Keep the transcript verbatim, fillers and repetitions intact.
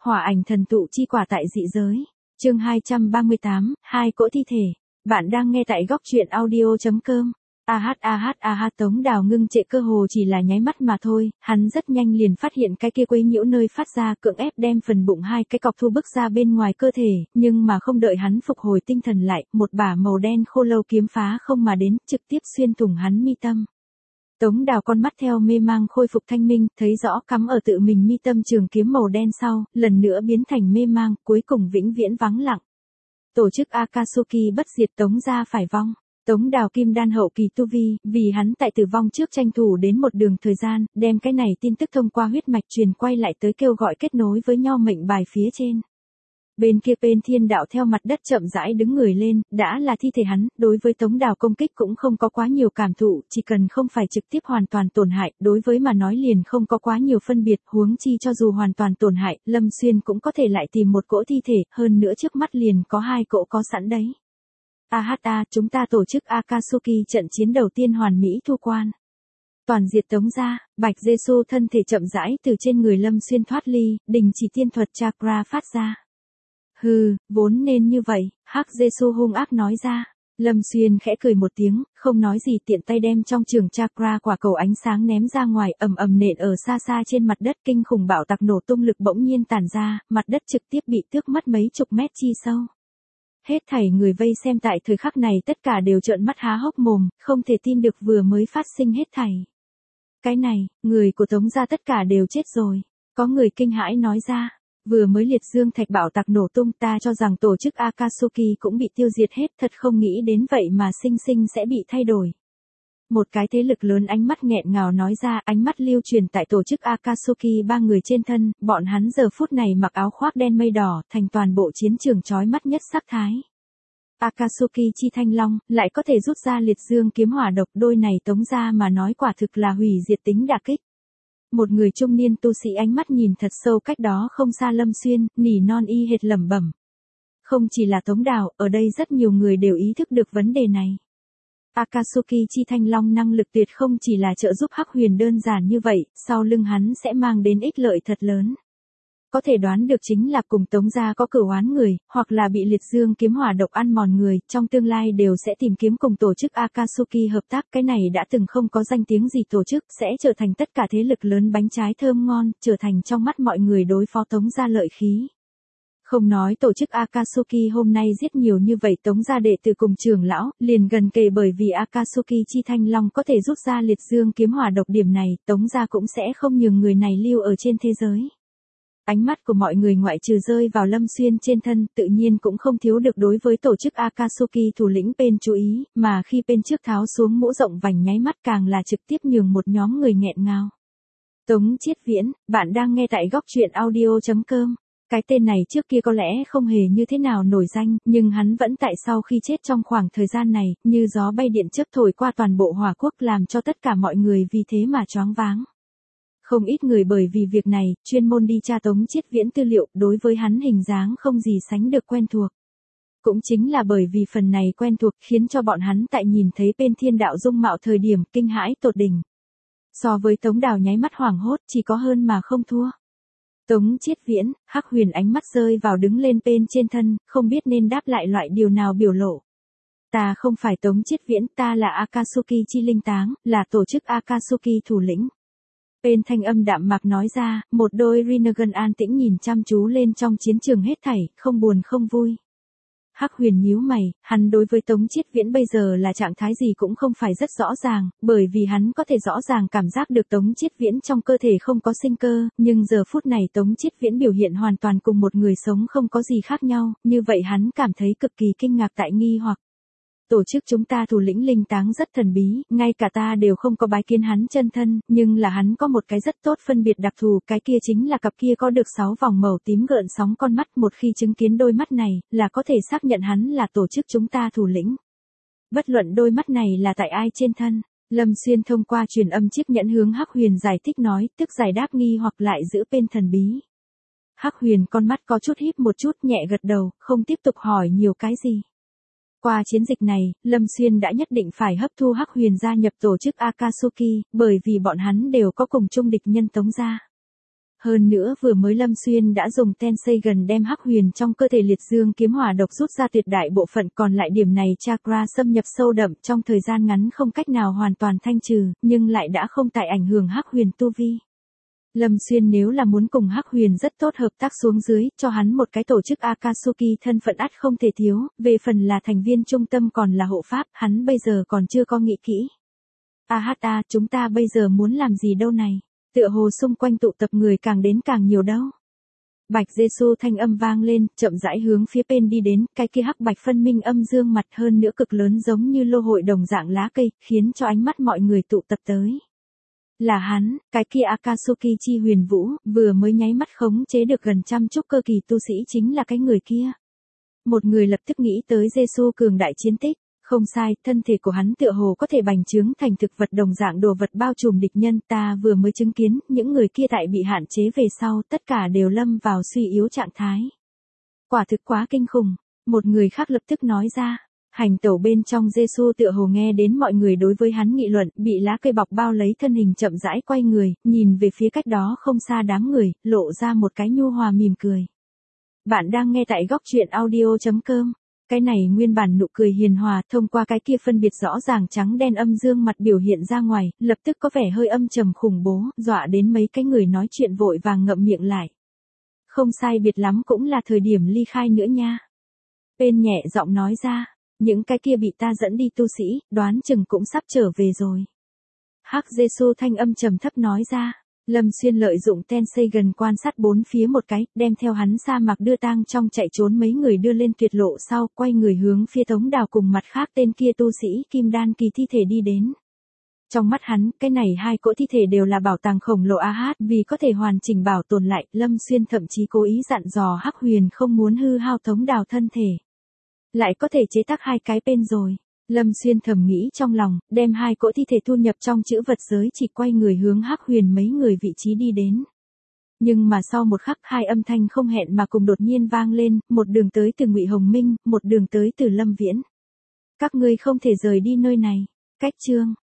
Hỏa ảnh thần tụ chi quả tại dị giới. Chương hai trăm ba mươi tám, hai cỗ thi thể. Bạn đang nghe tại góc truyện audio chấm com. A hát a hát a hát Tống Đào ngưng trệ cơ hồ chỉ là nháy mắt mà thôi, hắn rất nhanh liền phát hiện cái kia quấy nhiễu nơi phát ra, cưỡng ép đem phần bụng hai cái cọc thu bức ra bên ngoài cơ thể, nhưng mà không đợi hắn phục hồi tinh thần lại, một bả màu đen khô lâu kiếm phá không mà đến, trực tiếp xuyên thủng hắn mi tâm. Tống Đào con mắt theo mê mang khôi phục thanh minh, thấy rõ cắm ở tự mình mi tâm trường kiếm màu đen sau, lần nữa biến thành mê mang, cuối cùng vĩnh viễn vắng lặng. Tổ chức Akatsuki bất diệt Tống gia phải vong. Tống Đào kim đan hậu kỳ tu vi, vì hắn tại tử vong trước tranh thủ đến một đường thời gian, đem cái này tin tức thông qua huyết mạch truyền quay lại tới kêu gọi kết nối với nho mệnh bài phía trên. Bên kia bên thiên đạo theo mặt đất chậm rãi đứng người lên, đã là thi thể hắn, đối với Tống Đào công kích cũng không có quá nhiều cảm thụ, chỉ cần không phải trực tiếp hoàn toàn tổn hại, đối với mà nói liền không có quá nhiều phân biệt, huống chi cho dù hoàn toàn tổn hại, Lâm Xuyên cũng có thể lại tìm một cỗ thi thể, hơn nữa trước mắt liền có hai cỗ có sẵn đấy. A hát a, chúng ta tổ chức Akatsuki trận chiến đầu tiên hoàn mỹ thu quan. Toàn diệt Tống gia, Bạch Giê-xu thân thể chậm rãi từ trên người Lâm Xuyên thoát ly, đình chỉ tiên thuật chakra phát ra. Hừ, vốn nên như vậy, Hắc Giê-xu hung ác nói ra. Lâm Xuyên khẽ cười một tiếng, không nói gì tiện tay đem trong trường chakra quả cầu ánh sáng ném ra ngoài, ầm ầm nện ở xa xa trên mặt đất, kinh khủng bạo tạc nổ tung lực bỗng nhiên tản ra, mặt đất trực tiếp bị tước mất mấy chục mét chi sâu. Hết thảy người vây xem tại thời khắc này tất cả đều trợn mắt há hốc mồm, không thể tin được vừa mới phát sinh hết thảy. Cái này, người của Tống gia tất cả đều chết rồi. Có người kinh hãi nói ra. Vừa mới liệt dương thạch bạo tạc nổ tung, ta cho rằng tổ chức Akatsuki cũng bị tiêu diệt hết, thật không nghĩ đến vậy mà sinh sinh sẽ bị thay đổi. Một cái thế lực lớn ánh mắt nghẹn ngào nói ra, ánh mắt lưu truyền tại tổ chức Akatsuki ba người trên thân, bọn hắn giờ phút này mặc áo khoác đen mây đỏ, thành toàn bộ chiến trường chói mắt nhất sắc thái. Akatsuki chi thanh long, lại có thể rút ra liệt dương kiếm hỏa độc, đôi này Tống gia mà nói quả thực là hủy diệt tính đả kích. Một người trung niên tu sĩ ánh mắt nhìn thật sâu cách đó không xa Lâm Xuyên, nỉ non y hệt lẩm bẩm. Không chỉ là Tống Đào, ở đây rất nhiều người đều ý thức được vấn đề này. Akatsuki chi thanh long năng lực tuyệt không chỉ là trợ giúp Hắc Huyền đơn giản như vậy, sau lưng hắn sẽ mang đến ích lợi thật lớn. Có thể đoán được chính là cùng Tống gia có cửu oán người, hoặc là bị liệt dương kiếm hỏa độc ăn mòn người, trong tương lai đều sẽ tìm kiếm cùng tổ chức Akatsuki hợp tác. Cái này đã từng không có danh tiếng gì tổ chức, sẽ trở thành tất cả thế lực lớn bánh trái thơm ngon, trở thành trong mắt mọi người đối phó Tống gia lợi khí. Không nói tổ chức Akatsuki hôm nay giết nhiều như vậy Tống gia đệ tử cùng trưởng lão, liền gần kề bởi vì Akatsuki chi thanh long có thể rút ra liệt dương kiếm hỏa độc, điểm này, Tống gia cũng sẽ không nhường người này lưu ở trên thế giới. Ánh mắt của mọi người ngoại trừ rơi vào Lâm Xuyên trên thân, tự nhiên cũng không thiếu được đối với tổ chức Akatsuki thủ lĩnh Pen chú ý, mà khi Pen trước tháo xuống mũ rộng vành nháy mắt càng là trực tiếp nhường một nhóm người nghẹn ngào. Tống Chiết Viễn, bạn đang nghe tại góc truyện audio chấm com. Cái tên này trước kia có lẽ không hề như thế nào nổi danh, nhưng hắn vẫn tại sau khi chết trong khoảng thời gian này, như gió bay điện chớp thổi qua toàn bộ Hỏa Quốc, làm cho tất cả mọi người vì thế mà choáng váng. Không ít người bởi vì việc này, chuyên môn đi tra Tống Chiết Viễn tư liệu, đối với hắn hình dáng không gì sánh được quen thuộc. Cũng chính là bởi vì phần này quen thuộc khiến cho bọn hắn tại nhìn thấy bên thiên đạo dung mạo thời điểm kinh hãi tột đỉnh. So với Tống Đào nháy mắt hoảng hốt, chỉ có hơn mà không thua. Tống Chiết Viễn, Hắc Huyền ánh mắt rơi vào đứng lên bên trên thân, không biết nên đáp lại loại điều nào biểu lộ. Ta không phải Tống Chiết Viễn, ta là Akatsuki chi linh táng, là tổ chức Akatsuki thủ lĩnh. Bên thanh âm đạm mạc nói ra, một đôi Rinnegan an tĩnh nhìn chăm chú lên trong chiến trường hết thảy, không buồn không vui. Hắc Huyền nhíu mày, hắn đối với Tống Chiết Viễn bây giờ là trạng thái gì cũng không phải rất rõ ràng, bởi vì hắn có thể rõ ràng cảm giác được Tống Chiết Viễn trong cơ thể không có sinh cơ, nhưng giờ phút này Tống Chiết Viễn biểu hiện hoàn toàn cùng một người sống không có gì khác nhau, như vậy hắn cảm thấy cực kỳ kinh ngạc tại nghi hoặc. Tổ chức chúng ta thủ lĩnh linh táng rất thần bí, ngay cả ta đều không có bái kiến hắn chân thân, nhưng là hắn có một cái rất tốt phân biệt đặc thù, cái kia chính là cặp kia có được sáu vòng màu tím gợn sóng con mắt, một khi chứng kiến đôi mắt này, là có thể xác nhận hắn là tổ chức chúng ta thủ lĩnh. Bất luận đôi mắt này là tại ai trên thân, Lâm Xuyên thông qua truyền âm chiếc nhẫn hướng Hắc Huyền giải thích nói, tức giải đáp nghi hoặc lại giữ bên thần bí. Hắc Huyền con mắt có chút híp một chút, nhẹ gật đầu, không tiếp tục hỏi nhiều cái gì. Qua chiến dịch này, Lâm Xuyên đã nhất định phải hấp thu Hắc Huyền gia nhập tổ chức Akatsuki, bởi vì bọn hắn đều có cùng chung địch nhân Tống gia. Hơn nữa vừa mới Lâm Xuyên đã dùng Tensei gần đem hắc huyền trong cơ thể liệt dương kiếm hỏa độc rút ra tuyệt đại bộ phận, còn lại điểm này chakra xâm nhập sâu đậm trong thời gian ngắn không cách nào hoàn toàn thanh trừ, nhưng lại đã không tại ảnh hưởng hắc huyền tu vi. Lâm Xuyên nếu là muốn cùng hắc huyền rất tốt hợp tác xuống dưới, cho hắn một cái tổ chức Akatsuki thân phận ắt không thể thiếu, về phần là thành viên trung tâm còn là hộ pháp, hắn bây giờ còn chưa có nghĩ kỹ. A hát a, chúng ta bây giờ muốn làm gì đâu này? Tựa hồ xung quanh tụ tập người càng đến càng nhiều đâu. Bạch Giê-xu thanh âm vang lên, chậm rãi hướng phía bên đi đến, cái kia hắc bạch phân minh âm dương mặt hơn nữa cực lớn giống như lô hội đồng dạng lá cây, khiến cho ánh mắt mọi người tụ tập tới. Là hắn, cái kia Akatsuki chi huyền vũ, vừa mới nháy mắt khống chế được gần trăm trúc cơ kỳ tu sĩ chính là cái người kia. Một người lập tức nghĩ tới Giê-xu cường đại chiến tích. Không sai, thân thể của hắn tựa hồ có thể bành trướng thành thực vật đồng dạng đồ vật bao trùm địch nhân, ta vừa mới chứng kiến, những người kia tại bị hạn chế về sau, tất cả đều lâm vào suy yếu trạng thái. Quả thực quá kinh khủng, một người khác lập tức nói ra. Hành tẩu bên trong Giê-xu tựa hồ nghe đến mọi người đối với hắn nghị luận, bị lá cây bọc bao lấy thân hình chậm rãi quay người, nhìn về phía cách đó không xa đám người, lộ ra một cái nhu hòa mỉm cười. Bạn đang nghe tại góc truyện audio chấm com. Cái này nguyên bản nụ cười hiền hòa thông qua cái kia phân biệt rõ ràng trắng đen âm dương mặt biểu hiện ra ngoài, lập tức có vẻ hơi âm trầm khủng bố, dọa đến mấy cái người nói chuyện vội vàng ngậm miệng lại. Không sai biệt lắm cũng là thời điểm ly khai nữa nha. Bên nhẹ giọng nói ra, những cái kia bị ta dẫn đi tu sĩ, đoán chừng cũng sắp trở về rồi. Hắc Giê-xu thanh âm trầm thấp nói ra. Lâm Xuyên lợi dụng Tensei gần quan sát bốn phía một cái, đem theo hắn sa mạc đưa tang trong chạy trốn mấy người đưa lên tuyệt lộ sau, quay người hướng phía Tống Đào cùng mặt khác tên kia tu sĩ kim đan kỳ thi thể đi đến. Trong mắt hắn, cái này hai cỗ thi thể đều là bảo tàng khổng lồ a hát, vì có thể hoàn chỉnh bảo tồn lại, Lâm Xuyên thậm chí cố ý dặn dò Hắc Huyền không muốn hư hao Tống Đào thân thể. Lại có thể chế tác hai cái bên rồi. Lâm Xuyên thầm nghĩ trong lòng, đem hai cỗ thi thể thu nhập trong chữ vật giới, chỉ quay người hướng Hắc Huyền mấy người vị trí đi đến. Nhưng mà sau một khắc hai âm thanh không hẹn mà cùng đột nhiên vang lên, một đường tới từ Ngụy Hồng Minh, một đường tới từ Lâm Viễn. Các ngươi không thể rời đi nơi này. Cách chương